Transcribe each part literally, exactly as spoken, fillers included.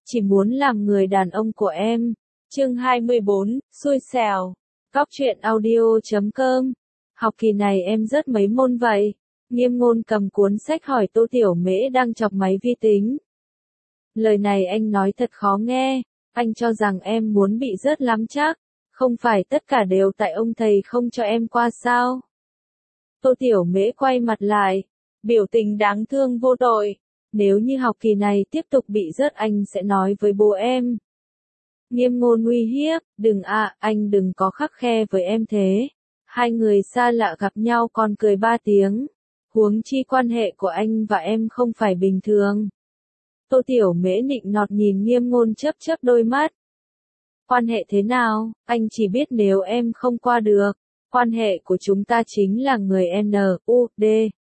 chỉ muốn làm người đàn ông của em. Chương hai mươi bốn, xui xẻo. Góc truyện audio chấm com. Học kỳ này em rớt mấy môn vậy? Nghiêm Ngôn cầm cuốn sách hỏi Tô Tiểu Mễ đang chọc máy vi tính. Lời này anh nói thật khó nghe, anh cho rằng em muốn bị rớt lắm chắc, không phải tất cả đều tại ông thầy không cho em qua sao? Tô Tiểu Mễ quay mặt lại, biểu tình đáng thương vô tội, nếu như học kỳ này tiếp tục bị rớt anh sẽ nói với bố em. Nghiêm Ngôn uy hiếp, đừng ạ, à, anh đừng có khắt khe với em thế. Hai người xa lạ gặp nhau còn cười ba tiếng. Huống chi quan hệ của anh và em không phải bình thường. Tô Tiểu Mễ nịnh nọt nhìn Nghiêm Ngôn chớp chớp đôi mắt. Quan hệ thế nào, anh chỉ biết nếu em không qua được, quan hệ của chúng ta chính là người N, U, D.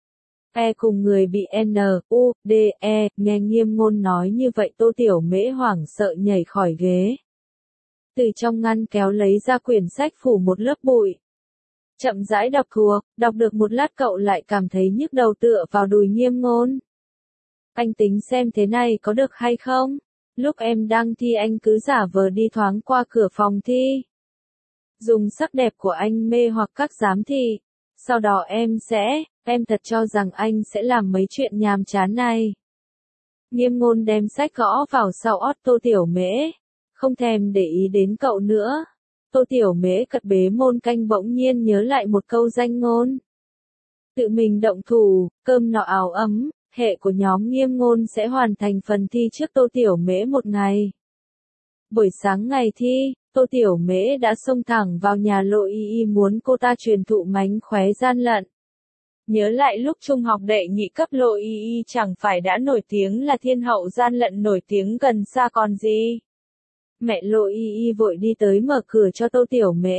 E cùng người bị N, U, D, E, nghe Nghiêm Ngôn nói như vậy Tô Tiểu Mễ hoảng sợ nhảy khỏi ghế. Từ trong ngăn kéo lấy ra quyển sách phủ một lớp bụi. Chậm rãi đọc thuộc, đọc được một lát cậu lại cảm thấy nhức đầu tựa vào đùi Nghiêm Ngôn. Anh tính xem thế này có được hay không? Lúc em đang thi anh cứ giả vờ đi thoáng qua cửa phòng thi. Dùng sắc đẹp của anh mê hoặc các giám thị. Sau đó em sẽ, em thật cho rằng anh sẽ làm mấy chuyện nhàm chán này. Nghiêm Ngôn đem sách gõ vào sau ót Tô Tiểu Mễ. Không thèm để ý đến cậu nữa. Tô Tiểu Mễ cật bế môn canh bỗng nhiên nhớ lại một câu danh ngôn. Tự mình động thủ, cơm nọ áo ấm, hệ của nhóm Nghiêm Ngôn sẽ hoàn thành phần thi trước Tô Tiểu Mễ một ngày. Buổi sáng ngày thi, Tô Tiểu Mễ đã xông thẳng vào nhà Lộ Y Y muốn cô ta truyền thụ mánh khóe gian lận. Nhớ lại lúc trung học đệ nhị cấp Lộ Y Y chẳng phải đã nổi tiếng là thiên hậu gian lận nổi tiếng gần xa còn gì. Mẹ Lộ Y Y vội đi tới mở cửa cho Tô Tiểu Mễ.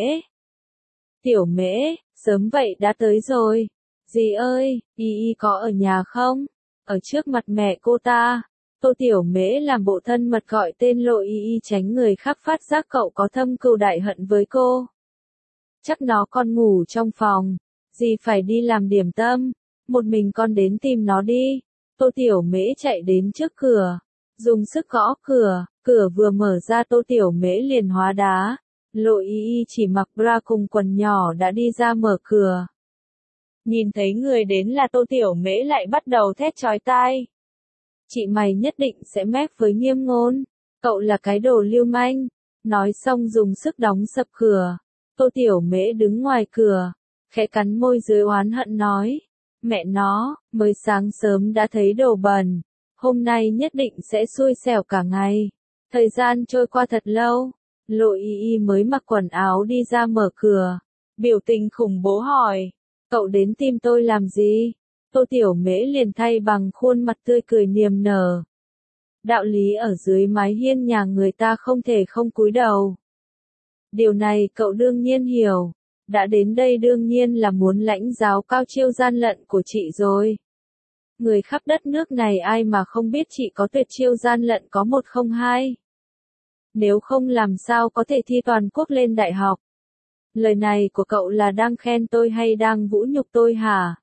Tiểu Mễ, sớm vậy đã tới rồi. Dì ơi, Y Y có ở nhà không? Ở trước mặt mẹ cô ta, Tô Tiểu Mễ làm bộ thân mật gọi tên Lộ Y Y tránh người khác phát giác cậu có thâm cừu đại hận với cô. Chắc nó còn ngủ trong phòng, dì phải đi làm điểm tâm, một mình con đến tìm nó đi. Tô Tiểu Mễ chạy đến trước cửa, dùng sức gõ cửa, cửa vừa mở ra Tô Tiểu Mễ liền hóa đá. Lộ Y Y chỉ mặc bra cùng quần nhỏ đã đi ra mở cửa. Nhìn thấy người đến là Tô Tiểu Mễ lại bắt đầu thét chói tai. Chị mày nhất định sẽ mép với Nghiêm Ngôn, cậu là cái đồ lưu manh. Nói xong dùng sức đóng sập cửa. Tô Tiểu Mễ đứng ngoài cửa, khẽ cắn môi dưới oán hận nói. Mẹ nó, mới sáng sớm đã thấy đồ bẩn, hôm nay nhất định sẽ xui xẻo cả ngày. Thời gian trôi qua thật lâu, Lộ Y Y mới mặc quần áo đi ra mở cửa. Biểu tình khủng bố hỏi, cậu đến tìm tôi làm gì? Tô Tiểu Mễ liền thay bằng khuôn mặt tươi cười niềm nở. Đạo lý ở dưới mái hiên nhà người ta không thể không cúi đầu. Điều này cậu đương nhiên hiểu. Đã đến đây đương nhiên là muốn lãnh giáo cao chiêu gian lận của chị rồi. Người khắp đất nước này ai mà không biết chị có tuyệt chiêu gian lận có một không hai. Nếu không làm sao có thể thi toàn quốc lên đại học. Lời này của cậu là đang khen tôi hay đang vũ nhục tôi hả?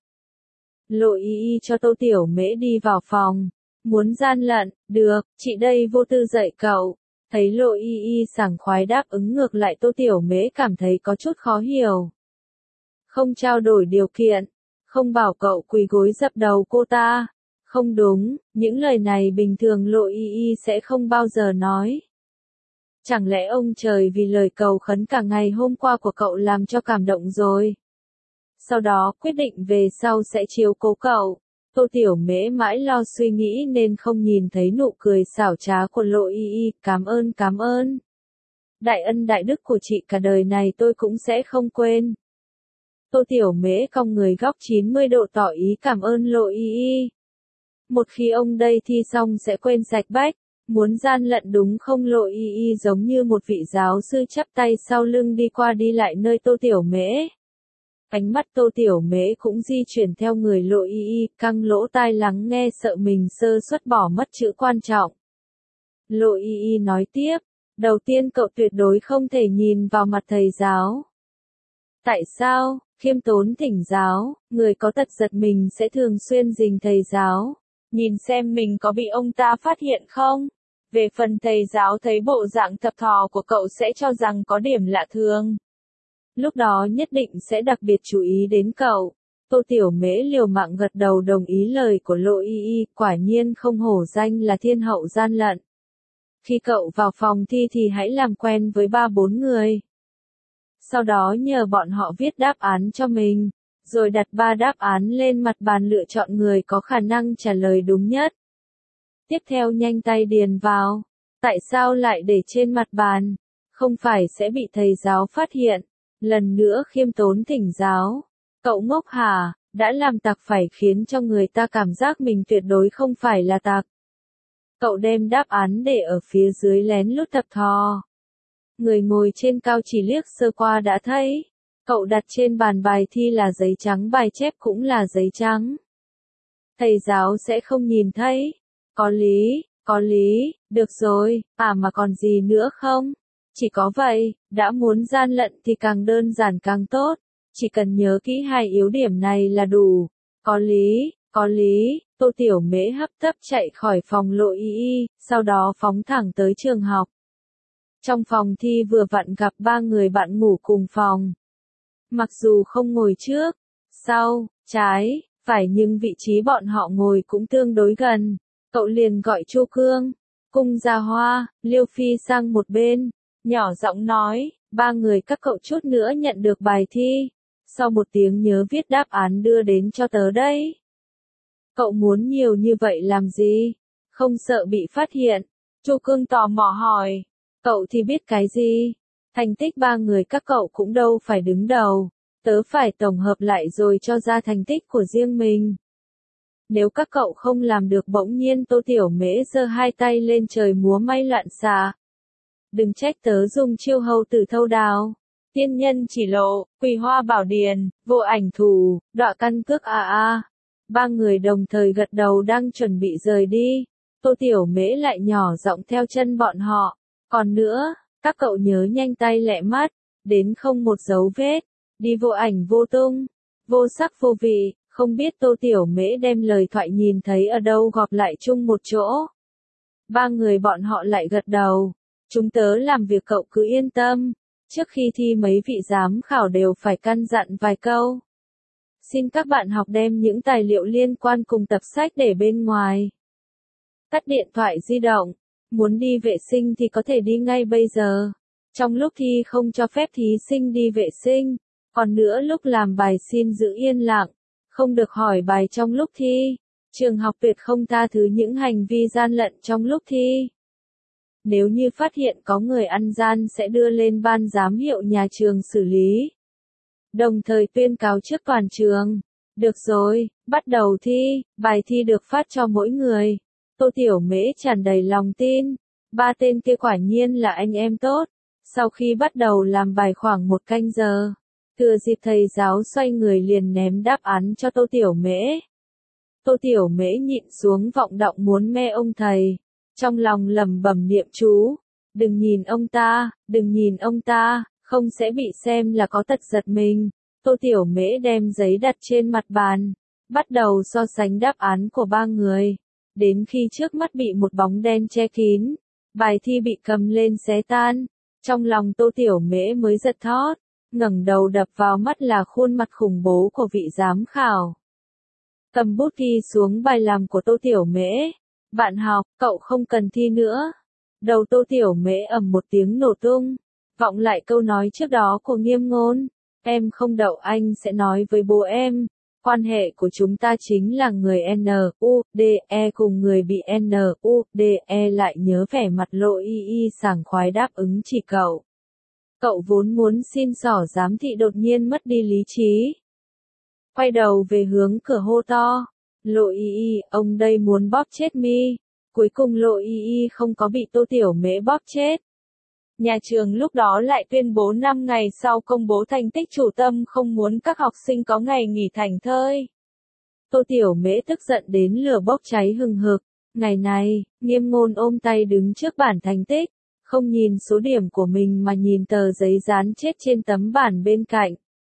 Lộ Y Y cho Tô Tiểu Mễ đi vào phòng. Muốn gian lận, được, chị đây vô tư dạy cậu. Thấy Lộ Y Y sảng khoái đáp ứng ngược lại Tô Tiểu Mễ cảm thấy có chút khó hiểu. Không trao đổi điều kiện, không bảo cậu quỳ gối dập đầu cô ta. Không đúng, những lời này bình thường Lộ Y Y sẽ không bao giờ nói. Chẳng lẽ ông trời vì lời cầu khấn cả ngày hôm qua của cậu làm cho cảm động rồi? Sau đó quyết định về sau sẽ chiếu cố cậu. Tô Tiểu Mễ mãi lo suy nghĩ nên không nhìn thấy nụ cười xảo trá của Lộ Y Y. Cảm ơn cảm ơn. Đại ân đại đức của chị cả đời này tôi cũng sẽ không quên. Tô Tiểu Mễ cong người góc chín mươi độ tỏ ý cảm ơn Lộ Y Y. Một khi ông đây thi xong sẽ quên sạch bách. Muốn gian lận đúng không? Lộ Y Y giống như một vị giáo sư chắp tay sau lưng đi qua đi lại nơi Tô Tiểu Mễ. Ánh mắt Tô Tiểu Mễ cũng di chuyển theo người Lộ Y Y, căng lỗ tai lắng nghe sợ mình sơ suất bỏ mất chữ quan trọng. Lộ Y Y nói tiếp, đầu tiên cậu tuyệt đối không thể nhìn vào mặt thầy giáo. Tại sao? Khiêm tốn thỉnh giáo, người có tật giật mình sẽ thường xuyên rình thầy giáo. Nhìn xem mình có bị ông ta phát hiện không? Về phần thầy giáo thấy bộ dạng thập thò của cậu sẽ cho rằng có điểm lạ thường. Lúc đó nhất định sẽ đặc biệt chú ý đến cậu. Tô Tiểu Mễ liều mạng gật đầu đồng ý lời của Lộ Y Y, quả nhiên không hổ danh là thiên hậu gian lận. Khi cậu vào phòng thi thì hãy làm quen với ba bốn người. Sau đó nhờ bọn họ viết đáp án cho mình, rồi đặt ba đáp án lên mặt bàn lựa chọn người có khả năng trả lời đúng nhất. Tiếp theo nhanh tay điền vào. Tại sao lại để trên mặt bàn? Không phải sẽ bị thầy giáo phát hiện. Lần nữa khiêm tốn thỉnh giáo. Cậu ngốc hả? Đã làm tặc phải khiến cho người ta cảm giác mình tuyệt đối không phải là tặc. Cậu đem đáp án để ở phía dưới lén lút thập thò. Người ngồi trên cao chỉ liếc sơ qua đã thấy. Cậu đặt trên bàn bài thi là giấy trắng, bài chép cũng là giấy trắng. Thầy giáo sẽ không nhìn thấy. Có lý, có lý, được rồi, à mà còn gì nữa không? Chỉ có vậy, đã muốn gian lận thì càng đơn giản càng tốt. Chỉ cần nhớ kỹ hai yếu điểm này là đủ. Có lý, có lý, Tô Tiểu Mễ hấp tấp chạy khỏi phòng Lộ Y Y, sau đó phóng thẳng tới trường học. Trong phòng thi vừa vặn gặp ba người bạn ngủ cùng phòng. Mặc dù không ngồi trước, sau, trái, phải nhưng vị trí bọn họ ngồi cũng tương đối gần. Cậu liền gọi Chu Cương, Cung Gia Hoa, Liêu Phi sang một bên, nhỏ giọng nói, ba người các cậu chút nữa nhận được bài thi. Sau một tiếng nhớ viết đáp án đưa đến cho tớ đấy. Cậu muốn nhiều như vậy làm gì? Không sợ bị phát hiện? Chu Cương tò mò hỏi. Cậu thì biết cái gì? Thành tích ba người các cậu cũng đâu phải đứng đầu. Tớ phải tổng hợp lại rồi cho ra thành tích của riêng mình. Nếu các cậu không làm được, bỗng nhiên Tô Tiểu Mễ giơ hai tay lên trời múa may loạn xạ. Đừng trách tớ dùng chiêu hầu tử thâu đào. Tiên nhân chỉ lộ, quỳ hoa bảo điền, vô ảnh thủ, đọa căn cước a a. Ba người đồng thời gật đầu đang chuẩn bị rời đi. Tô Tiểu Mễ lại nhỏ giọng theo chân bọn họ. Còn nữa, các cậu nhớ nhanh tay lẹ mắt, đến không một dấu vết, đi vô ảnh vô tung, vô sắc vô vị. Không biết Tô Tiểu Mễ đem lời thoại nhìn thấy ở đâu gọp lại chung một chỗ. Ba người bọn họ lại gật đầu. Chúng tớ làm việc cậu cứ yên tâm. Trước khi thi mấy vị giám khảo đều phải căn dặn vài câu. Xin các bạn học đem những tài liệu liên quan cùng tập sách để bên ngoài. Tắt điện thoại di động. Muốn đi vệ sinh thì có thể đi ngay bây giờ. Trong lúc thi không cho phép thí sinh đi vệ sinh. Còn nữa lúc làm bài xin giữ yên lặng. Không được hỏi bài trong lúc thi. Trường học tuyệt không tha thứ những hành vi gian lận trong lúc thi. Nếu như phát hiện có người ăn gian sẽ đưa lên ban giám hiệu nhà trường xử lý. Đồng thời tuyên cáo trước toàn trường. Được rồi, bắt đầu thi, bài thi được phát cho mỗi người. Tô Tiểu Mễ tràn đầy lòng tin. Ba tên kia quả nhiên là anh em tốt. Sau khi bắt đầu làm bài khoảng một canh giờ. Thừa dịp thầy giáo xoay người liền ném đáp án cho Tô Tiểu Mễ. Tô Tiểu Mễ nhịn xuống vọng động muốn me ông thầy. Trong lòng lẩm bẩm niệm chú. Đừng nhìn ông ta, đừng nhìn ông ta, không sẽ bị xem là có tật giật mình. Tô Tiểu Mễ đem giấy đặt trên mặt bàn. Bắt đầu so sánh đáp án của ba người. Đến khi trước mắt bị một bóng đen che kín. Bài thi bị cầm lên xé tan. Trong lòng Tô Tiểu Mễ mới giật thót. Ngẩng đầu đập vào mắt là khuôn mặt khủng bố của vị giám khảo. Cầm bút ghi xuống bài làm của Tô Tiểu Mễ. Bạn học, cậu không cần thi nữa. Đầu Tô Tiểu Mễ ầm một tiếng nổ tung. Vọng lại câu nói trước đó của Nghiêm Ngôn. Em không đậu anh sẽ nói với bố em. Quan hệ của chúng ta chính là người N U D E cùng người bị N U D E lại nhớ vẻ mặt Lộ Y Y sảng khoái đáp ứng chỉ cậu. Cậu vốn muốn xin xỏ giám thị đột nhiên mất đi lý trí. Quay đầu về hướng cửa hô to. Lộ Y Y, ông đây muốn bóp chết mi. Cuối cùng Lộ Y Y không có bị Tô Tiểu Mễ bóp chết. Nhà trường lúc đó lại tuyên bố năm ngày sau công bố thành tích, chủ tâm không muốn các học sinh có ngày nghỉ thảnh thơi. Tô Tiểu Mễ tức giận đến lửa bốc cháy hừng hực. Ngày này, Nghiêm Ngôn ôm tay đứng trước bản thành tích. Không nhìn số điểm của mình mà nhìn tờ giấy dán chết trên tấm bản bên cạnh.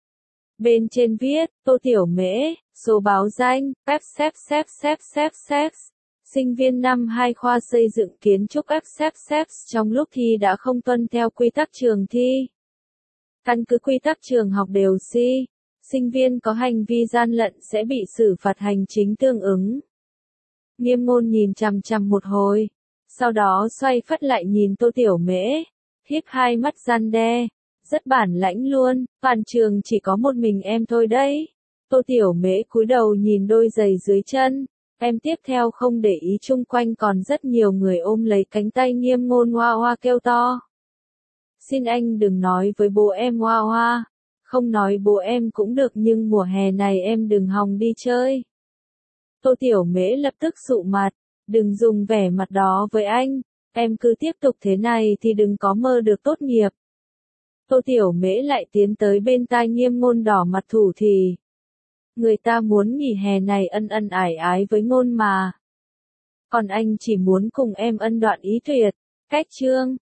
Bên trên viết, Tô Tiểu Mễ, số báo danh, phép xếp xếp xếp xếp xếp. Sinh viên năm hai khoa xây dựng kiến trúc ép ép ép trong lúc thi đã không tuân theo quy tắc trường thi. Căn cứ quy tắc trường học đều si, sinh viên có hành vi gian lận sẽ bị xử phạt hành chính tương ứng. Nghiêm Ngôn nhìn chằm chằm một hồi, sau đó xoay phắt lại nhìn Tô Tiểu Mễ, híp hai mắt gian đe, rất bản lãnh luôn, toàn trường chỉ có một mình em thôi đấy. Tô Tiểu Mễ cúi đầu nhìn đôi giày dưới chân, em tiếp theo không để ý chung quanh còn rất nhiều người ôm lấy cánh tay Nghiêm Ngôn hoa hoa kêu to. Xin anh đừng nói với bố em hoa hoa, không nói bố em cũng được nhưng mùa hè này em đừng hòng đi chơi. Tô Tiểu Mễ lập tức sụ mặt, đừng dùng vẻ mặt đó với anh, em cứ tiếp tục thế này thì đừng có mơ được tốt nghiệp. Tô Tiểu Mễ lại tiến tới bên tai Nghiêm Ngôn đỏ mặt thủ thỉ. Người ta muốn nghỉ hè này ân ân ải ái với Ngôn mà. Còn anh chỉ muốn cùng em ân đoạn ý tuyệt. Cách chương